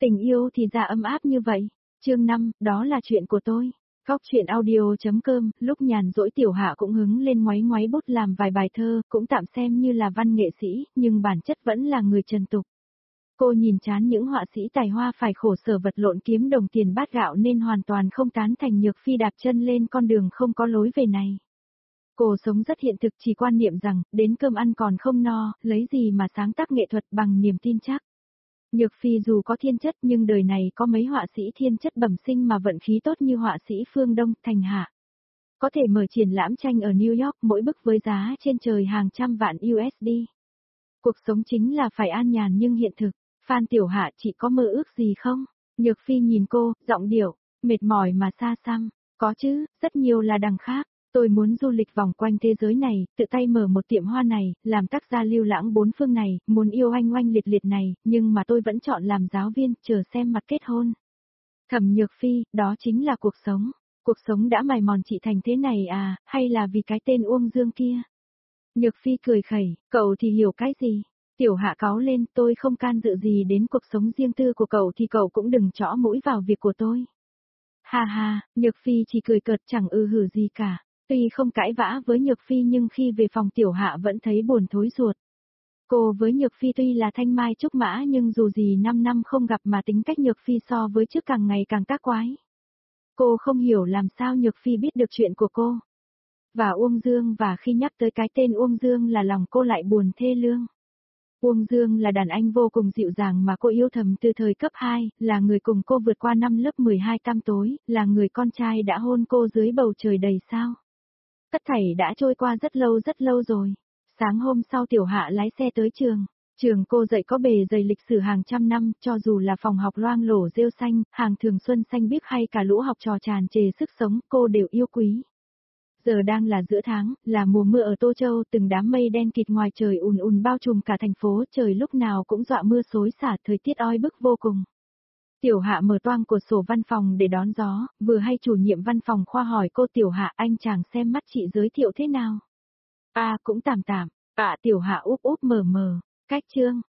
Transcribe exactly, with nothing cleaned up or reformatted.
Tình yêu thì ra ấm áp như vậy. Chương năm, đó là chuyện của tôi. Góc truyện audio.com, lúc nhàn rỗi Tiểu Hạ cũng hứng lên ngoáy ngoáy bút làm vài bài thơ, cũng tạm xem như là văn nghệ sĩ, nhưng bản chất vẫn là người trần tục. Cô nhìn chán những họa sĩ tài hoa phải khổ sở vật lộn kiếm đồng tiền bát gạo nên hoàn toàn không tán thành Nhược Phi đạp chân lên con đường không có lối về này. Cô sống rất hiện thực, chỉ quan niệm rằng, đến cơm ăn còn không no, lấy gì mà sáng tác nghệ thuật bằng niềm tin chắc. Nhược Phi dù có thiên chất nhưng đời này có mấy họa sĩ thiên chất bẩm sinh mà vận khí tốt như họa sĩ Phương Đông, Thành Hạ. Có thể mở triển lãm tranh ở New York mỗi bức với giá trên trời hàng trăm vạn u ét đê. Cuộc sống chính là phải an nhàn nhưng hiện thực. Phan Tiểu Hạ, chị có mơ ước gì không? Nhược Phi nhìn cô, giọng điệu, mệt mỏi mà xa xăm. Có chứ, rất nhiều là đằng khác. Tôi muốn du lịch vòng quanh thế giới này, tự tay mở một tiệm hoa này, làm tác gia lưu lãng bốn phương này, muốn yêu oanh oanh liệt liệt này, nhưng mà tôi vẫn chọn làm giáo viên, chờ xem mặt kết hôn. Thẩm Nhược Phi, đó chính là cuộc sống. Cuộc sống đã mài mòn chị thành thế này à, hay là vì cái tên Uông Dương kia? Nhược Phi cười khẩy, cậu thì hiểu cái gì? Tiểu Hạ cáu lên, tôi không can dự gì đến cuộc sống riêng tư của cậu thì cậu cũng đừng chõ mũi vào việc của tôi. Ha ha, Nhược Phi chỉ cười cợt chẳng ư hử gì cả. Tuy không cãi vã với Nhược Phi nhưng khi về phòng Tiểu Hạ vẫn thấy buồn thối ruột. Cô với Nhược Phi tuy là thanh mai trúc mã nhưng dù gì năm năm không gặp mà tính cách Nhược Phi so với trước càng ngày càng tác quái. Cô không hiểu làm sao Nhược Phi biết được chuyện của cô. Và Uông Dương, và khi nhắc tới cái tên Uông Dương là lòng cô lại buồn thê lương. Uông Dương là đàn anh vô cùng dịu dàng mà cô yêu thầm từ thời cấp hai, là người cùng cô vượt qua năm lớp mười hai tăm tối, là người con trai đã hôn cô dưới bầu trời đầy sao. Tất thảy đã trôi qua rất lâu rất lâu rồi. Sáng hôm sau Tiểu Hạ lái xe tới trường. Trường cô dạy có bề dày lịch sử hàng trăm năm, cho dù là phòng học loang lổ rêu xanh, hàng thường xuân xanh biếc hay cả lũ học trò tràn trề sức sống, cô đều yêu quý. Giờ đang là giữa tháng, là mùa mưa ở Tô Châu, từng đám mây đen kịt ngoài trời ùn ùn bao trùm cả thành phố, trời lúc nào cũng dọa mưa xối xả, thời tiết oi bức vô cùng. Tiểu Hạ mở toang cửa sổ văn phòng để đón gió, vừa hay chủ nhiệm văn phòng khoa hỏi cô Tiểu Hạ, anh chàng xem mắt chị giới thiệu thế nào? À cũng tạm tạm, à Tiểu Hạ úp úp mờ mờ, cách chương.